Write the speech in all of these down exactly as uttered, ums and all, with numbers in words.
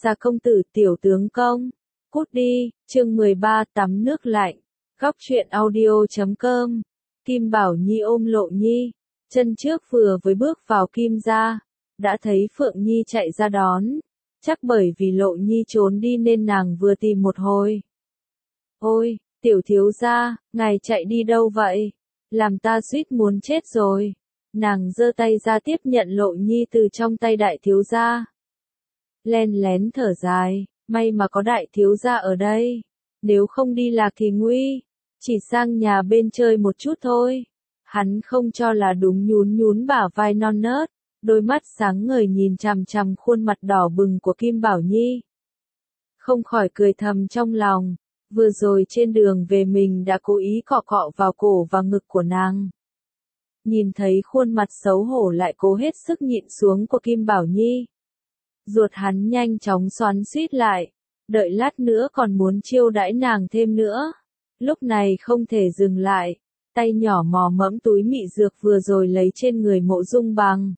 Gia công tử tiểu tướng công. Cút đi, chương mười ba tắm nước lạnh. Góc truyện audio chấm com. Kim Bảo Nhi ôm Lộ Nhi. Chân trước vừa với bước vào Kim gia. Đã thấy Phượng Nhi chạy ra đón. Chắc bởi vì Lộ Nhi trốn đi nên nàng vừa tìm một hồi. Ôi, tiểu thiếu gia, ngài chạy đi đâu vậy? Làm ta suýt muốn chết rồi. Nàng giơ tay ra tiếp nhận Lộ Nhi từ trong tay đại thiếu gia. Len lén thở dài, may mà có đại thiếu gia ở đây. Nếu không đi lạc thì nguy. Chỉ sang nhà bên chơi một chút thôi. Hắn không cho là đúng, nhún nhún bả vai non nớt. Đôi mắt sáng ngời nhìn chằm chằm khuôn mặt đỏ bừng của Kim Bảo Nhi. Không khỏi cười thầm trong lòng. Vừa rồi trên đường về mình đã cố ý cọ cọ vào cổ và ngực của nàng. Nhìn thấy khuôn mặt xấu hổ lại cố hết sức nhịn xuống của Kim Bảo Nhi. Ruột hắn nhanh chóng xoắn xuýt lại. Đợi lát nữa còn muốn chiêu đãi nàng thêm nữa. Lúc này không thể dừng lại. Tay nhỏ mò mẫm túi mị dược vừa rồi lấy trên người Mộ Dung Bằng.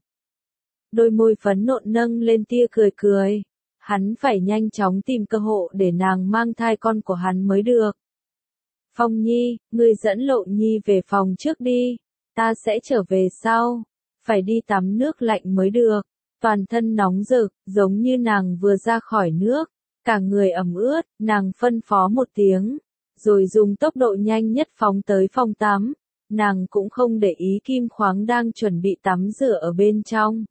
Đôi môi phấn nộn nâng lên tia cười cười. Hắn phải nhanh chóng tìm cơ hội để nàng mang thai con của hắn mới được. Phong Nhi, ngươi dẫn Lộ Nhi về phòng trước đi. Ta sẽ trở về sau. Phải đi tắm nước lạnh mới được. Toàn thân nóng rực, giống như nàng vừa ra khỏi nước. Cả người ẩm ướt, nàng phân phó một tiếng. Rồi dùng tốc độ nhanh nhất phóng tới phòng tắm. Nàng cũng không để ý Kim Khoáng đang chuẩn bị tắm rửa ở bên trong.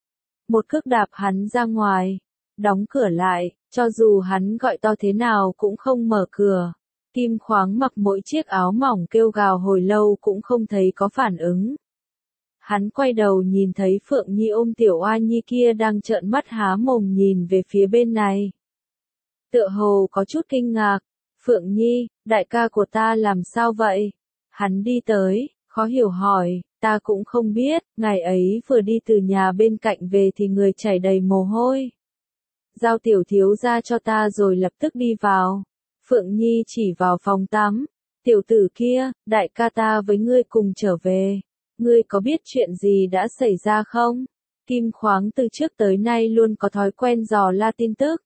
Một cước đạp hắn ra ngoài. Đóng cửa lại, cho dù hắn gọi to thế nào cũng không mở cửa. Kim Khoáng mặc mỗi chiếc áo mỏng kêu gào hồi lâu cũng không thấy có phản ứng. Hắn quay đầu nhìn thấy Phượng Nhi ôm tiểu oa nhi kia đang trợn mắt há mồm nhìn về phía bên này. Tựa hồ có chút kinh ngạc. Phượng Nhi, đại ca của ta làm sao vậy? Hắn đi tới, khó hiểu hỏi, ta cũng không biết, ngày ấy vừa đi từ nhà bên cạnh về thì người chảy đầy mồ hôi. Giao tiểu thiếu gia cho ta rồi lập tức đi vào. Phượng Nhi chỉ vào phòng tắm. Tiểu tử kia, đại ca ta với ngươi cùng trở về. Ngươi có biết chuyện gì đã xảy ra không? Kim Khoáng từ trước tới nay luôn có thói quen dò la tin tức.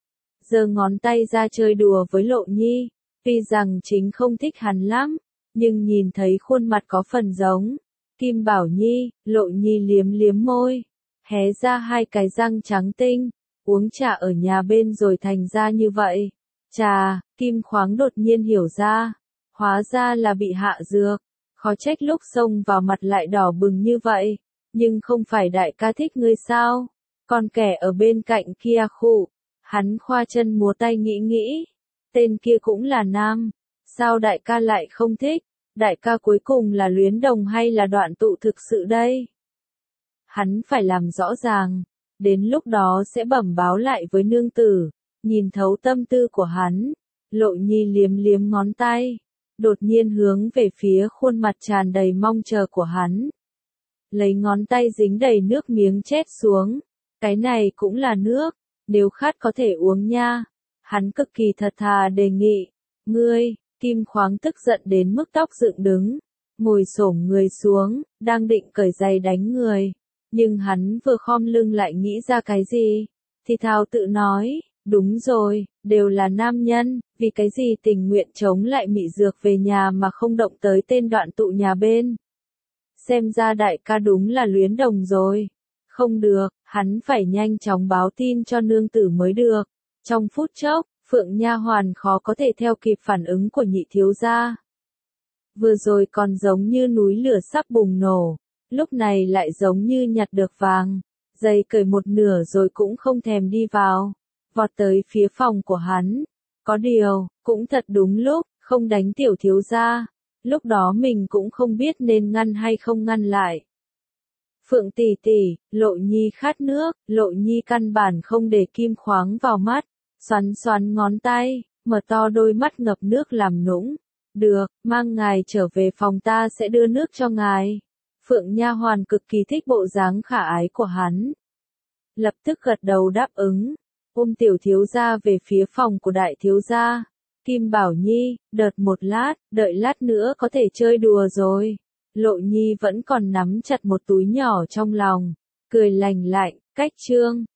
Giơ ngón tay ra chơi đùa với Lộ Nhi. Tuy rằng chính không thích hắn lắm, nhưng nhìn thấy khuôn mặt có phần giống Kim Bảo Nhi, Lộ Nhi liếm liếm môi, hé ra hai cái răng trắng tinh. Uống trà ở nhà bên rồi thành ra như vậy. Trà, Kim Khoáng đột nhiên hiểu ra. Hóa ra là bị hạ dược. Khó trách lúc xông vào mặt lại đỏ bừng như vậy. Nhưng không phải đại ca thích ngươi sao? Còn kẻ ở bên cạnh kia khụ. Hắn khoa chân múa tay nghĩ nghĩ. Tên kia cũng là nam. Sao đại ca lại không thích? Đại ca cuối cùng là luyến đồng hay là đoạn tụ thực sự đây? Hắn phải làm rõ ràng. Đến lúc đó sẽ bẩm báo lại với nương tử. Nhìn thấu tâm tư của hắn. Lộ Nhi liếm liếm ngón tay. Đột nhiên hướng về phía khuôn mặt tràn đầy mong chờ của hắn. Lấy ngón tay dính đầy nước miếng chét xuống. Cái này cũng là nước. Nếu khát có thể uống nha. Hắn cực kỳ thật thà đề nghị. Ngươi, Kim Khoáng tức giận đến mức tóc dựng đứng. Ngồi xổm người xuống, đang định cởi giày đánh người. Nhưng hắn vừa khom lưng lại nghĩ ra cái gì. Thì thào tự nói, đúng rồi, đều là nam nhân, vì cái gì tình nguyện chống lại mị dược về nhà mà không động tới tên đoạn tụ nhà bên. Xem ra đại ca đúng là luyến đồng rồi. Không được, hắn phải nhanh chóng báo tin cho nương tử mới được. Trong phút chốc, Phượng nha hoàn khó có thể theo kịp phản ứng của nhị thiếu gia. Vừa rồi còn giống như núi lửa sắp bùng nổ. Lúc này lại giống như nhặt được vàng. Giày cởi một nửa rồi cũng không thèm đi vào. Vọt tới phía phòng của hắn. Có điều, cũng thật đúng lúc, không đánh tiểu thiếu gia. Lúc đó mình cũng không biết nên ngăn hay không ngăn lại. Phượng tỷ tỷ, Lộ Nhi khát nước. Lộ Nhi căn bản không để Kim Khoáng vào mắt. Xoắn xoắn ngón tay, mở to đôi mắt ngập nước làm nũng. Được, mang ngài trở về phòng ta sẽ đưa nước cho ngài. Phượng nha hoàn cực kỳ thích bộ dáng khả ái của hắn. Lập tức gật đầu đáp ứng. Ôm tiểu thiếu gia về phía phòng của đại thiếu gia. Kim Bảo Nhi, đợt một lát, đợi lát nữa có thể chơi đùa rồi. Lộ Nhi vẫn còn nắm chặt một túi nhỏ trong lòng. Cười lành lạnh, cách chương.